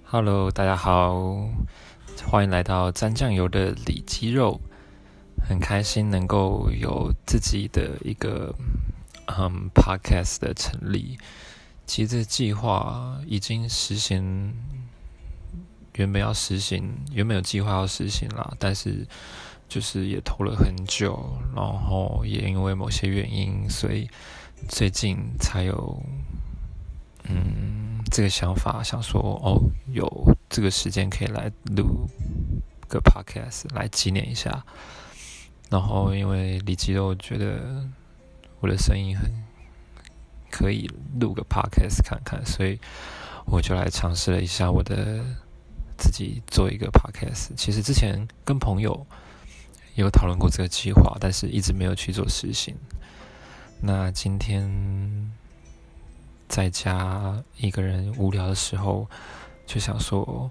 Hello，大家好，欢迎来到沾酱油的里脊肉。很开心能够有自己的一个podcast 的成立。其实这个计划已经实行，原本有计划要实行啦，但是就是也拖了很久，然后也因为某些原因，所以最近才有这个想法，想说有这个时间可以来录个 podcast 来纪念一下。然后因为里脊肉觉得我的声音很可以录个 podcast 看看，所以我就来尝试了一下自己做一个 podcast。其实之前跟朋友有讨论过这个计划，但是一直没有去做实行。那今天在家一个人无聊的时候，就想说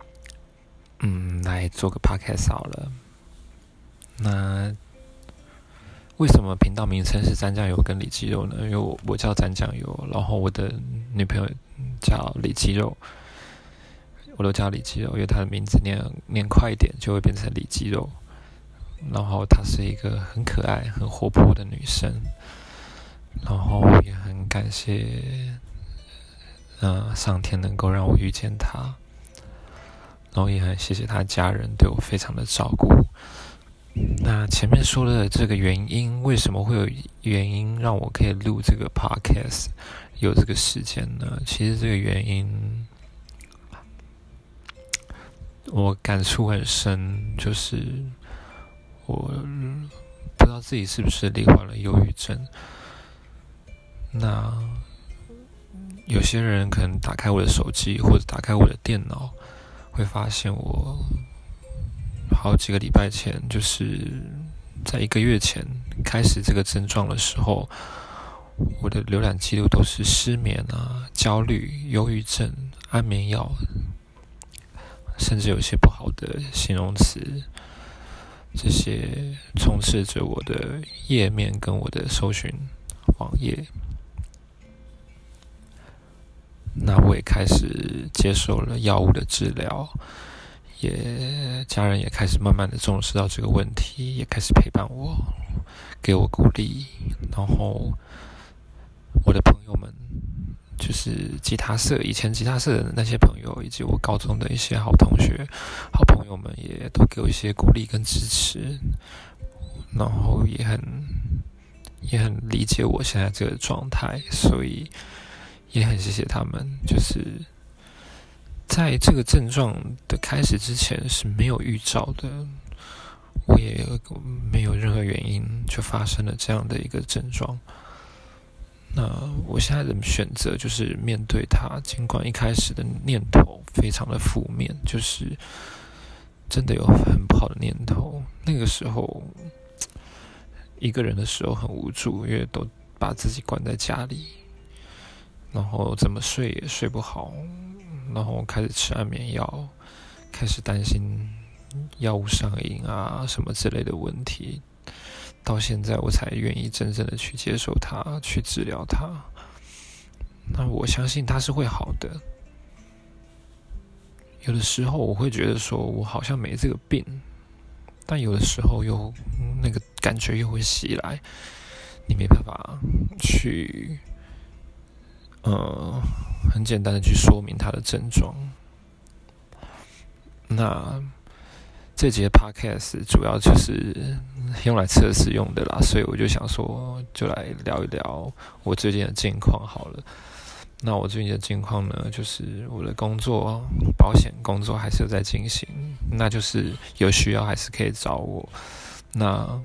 来做个 podcast 好了。那为什么频道名称是沾酱油跟里脊肉呢？因为我叫沾酱油，然后我的女朋友叫里脊肉，我都叫里脊肉，因为她的名字念快一点就会变成里脊肉。然后她是一个很可爱很活泼的女生，然后也很感谢上天能够让我遇见她，然后也很谢谢她家人对我非常的照顾。那前面说的这个原因，为什么会有原因让我可以录这个 podcast 有这个时间呢？其实这个原因我感触很深，就是我不知道自己是不是罹患了忧郁症。那有些人可能打开我的手机或者打开我的电脑，会发现我好几个礼拜前，就是在1个月前开始这个症状的时候，我的浏览记录都是失眠啊、焦虑、忧郁症、安眠药，甚至有些不好的形容词，这些充斥着我的页面跟我的搜寻网页。那我也开始接受了药物的治疗，家人也开始慢慢的重视到这个问题，也开始陪伴我，给我鼓励。然后我的朋友们，就是以前吉他社的那些朋友，以及我高中的一些好同学、好朋友们，也都给我一些鼓励跟支持，然后也很理解我现在这个状态，所以也很谢谢他们。就是在这个症状的开始之前是没有预兆的，我也没有任何原因就发生了这样的一个症状。那我现在的选择就是面对它，尽管一开始的念头非常的负面，就是真的有很不好的念头。那个时候一个人的时候很无助，因为都把自己关在家里，然后怎么睡也睡不好，然后开始吃安眠药，开始担心药物上瘾啊什么之类的问题。到现在我才愿意真正的去接受它，去治疗它。那我相信它是会好的。有的时候我会觉得说我好像没这个病，但有的时候又那个感觉又会袭来，你没办法去很简单的去说明它的症状。那这节 podcast 主要就是用来测试用的啦，所以我就想说，就来聊一聊我最近的近况好了。那我最近的近况呢，就是我的工作，保险工作还是有在进行，那就是有需要还是可以找我。那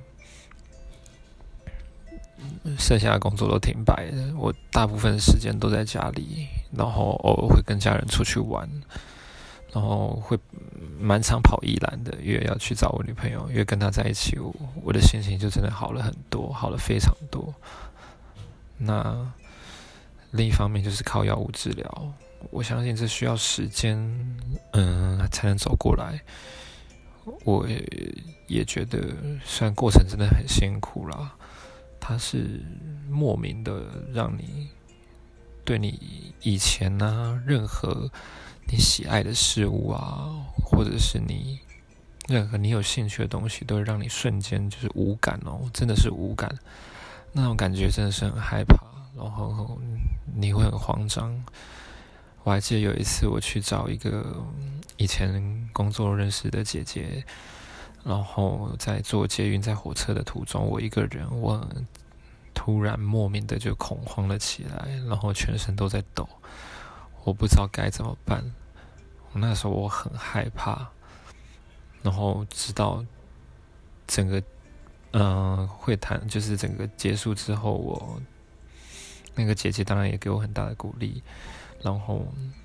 剩下的工作都停摆了，我大部分时间都在家里，然后偶尔会跟家人出去玩。然后会蛮常跑宜兰的，因为要去找我女朋友，因为跟她在一起，我的心情就真的好了很多，好了非常多。那另一方面就是靠药物治疗，我相信这需要时间，才能走过来。我也觉得，虽然过程真的很辛苦啦，它是莫名的让你对你以前任何你喜爱的事物啊，或者是你任何你有兴趣的东西，都会让你瞬间就是无感哦，真的是无感。那种感觉真的是很害怕，然后你会很慌张。我还记得有一次我去找一个以前工作认识的姐姐，然后在坐捷运在火车的途中，我一个人，我突然莫名的就恐慌了起来，然后全身都在抖，我不知道该怎么办。那时候我很害怕，然后直到整个会谈就是整个结束之后，我那个姐姐当然也给我很大的鼓励，然后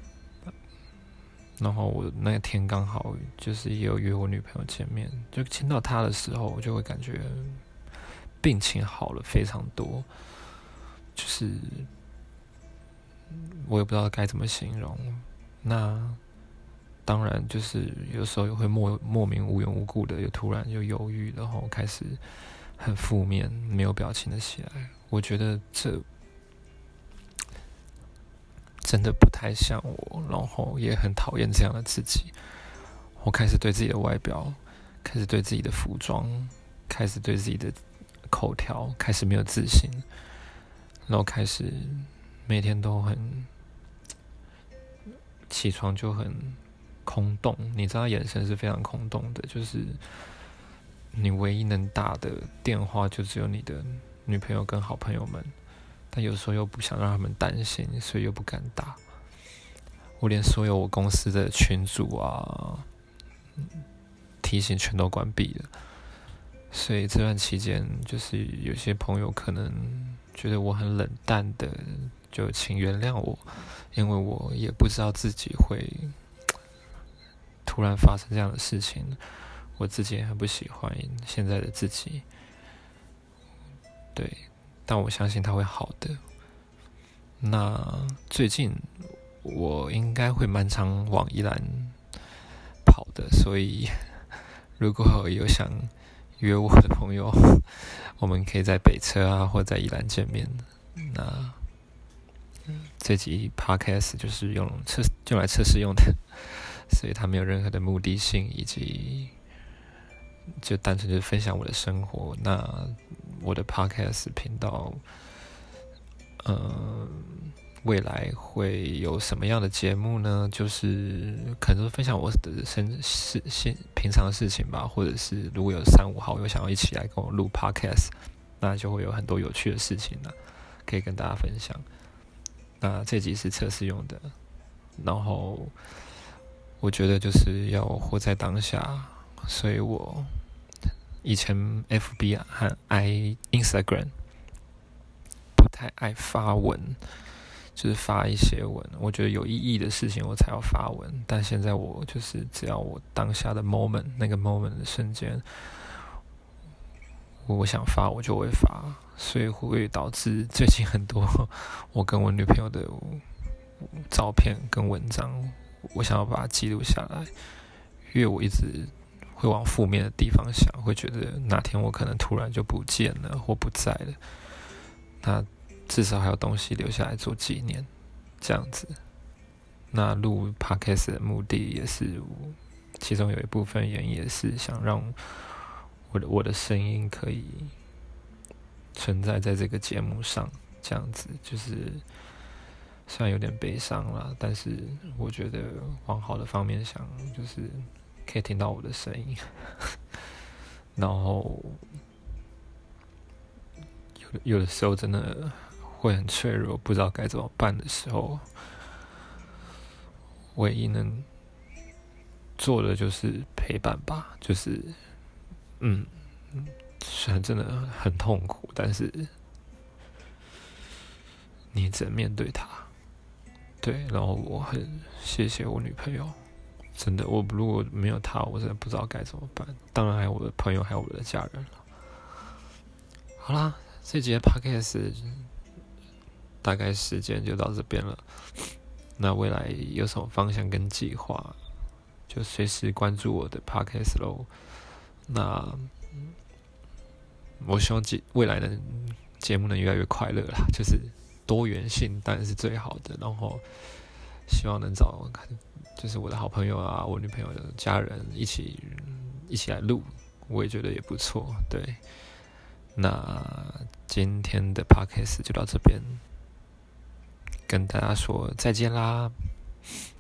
我那个天刚好就是也有约我女朋友见面，就见到她的时候，我就会感觉病情好了非常多，就是我也不知道该怎么形容。那当然就是有时候也会莫名无缘无故的又突然又忧郁，然后开始很负面没有表情的起来。我觉得这真的不太像我，然后也很讨厌这样的自己。我开始对自己的外表，开始对自己的服装，开始对自己的口条开始没有自信，然后开始每天都很起床就很空洞。你知道眼神是非常空洞的，就是你唯一能打的电话就只有你的女朋友跟好朋友们，但有时候又不想让他们担心，所以又不敢打。我连所有我公司的群组啊提醒全都关闭了，所以这段期间就是有些朋友可能觉得我很冷淡的，就请原谅我，因为我也不知道自己会突然发生这样的事情，我自己也很不喜欢现在的自己，对，但我相信他会好的。那最近我应该会蛮常往宜兰跑的，所以如果有想约我的朋友，我们可以在北车啊，或在宜兰见面。那这集 podcast 就是用来测试用的，所以它没有任何的目的性，以及就单纯就是分享我的生活。那我的 podcast 频道，未来会有什么样的节目呢？就是可能分享我的平常的事情吧，或者是如果有3-5好友想要一起来跟我录 podcast， 那就会有很多有趣的事情呢，可以跟大家分享。那这集是测试用的，然后我觉得就是要活在当下，所以我以前 FB 和 Instagram 不太爱发文，就是发一些文，我觉得有意义的事情我才要发文。但现在我就是只要我当下的 moment， 那个 moment 的瞬间，我想发我就会发，所以会导致最近很多我跟我女朋友的照片跟文章，我想要把它记录下来，因为我一直会往负面的地方想，会觉得哪天我可能突然就不见了或不在了，那至少还有东西留下来做纪念，这样子。那录 podcast 的目的也是，其中有一部分原因也是想让我的声音可以存在在这个节目上，这样子就是虽然有点悲伤啦，但是我觉得往好的方面想，就是可以听到我的声音，然后有的时候真的会很脆弱，不知道该怎么办的时候，唯一能做的就是陪伴吧，就是虽然真的很痛苦，但是你只能面对它。对，然后我很谢谢我女朋友，真的，我如果没有她，我真的不知道该怎么办。当然还有我的朋友，还有我的家人了。好啦，这集的 podcast 大概时间就到这边了。那未来有什么方向跟计划，就随时关注我的 podcast 咯。那我希望未来的节目能越来越快乐啦，就是多元性当然是最好的，然后希望能找就是我的好朋友啊，我女朋友的家人一起来录，我也觉得也不错。对，那今天的 podcast 就到这边，跟大家说再见啦。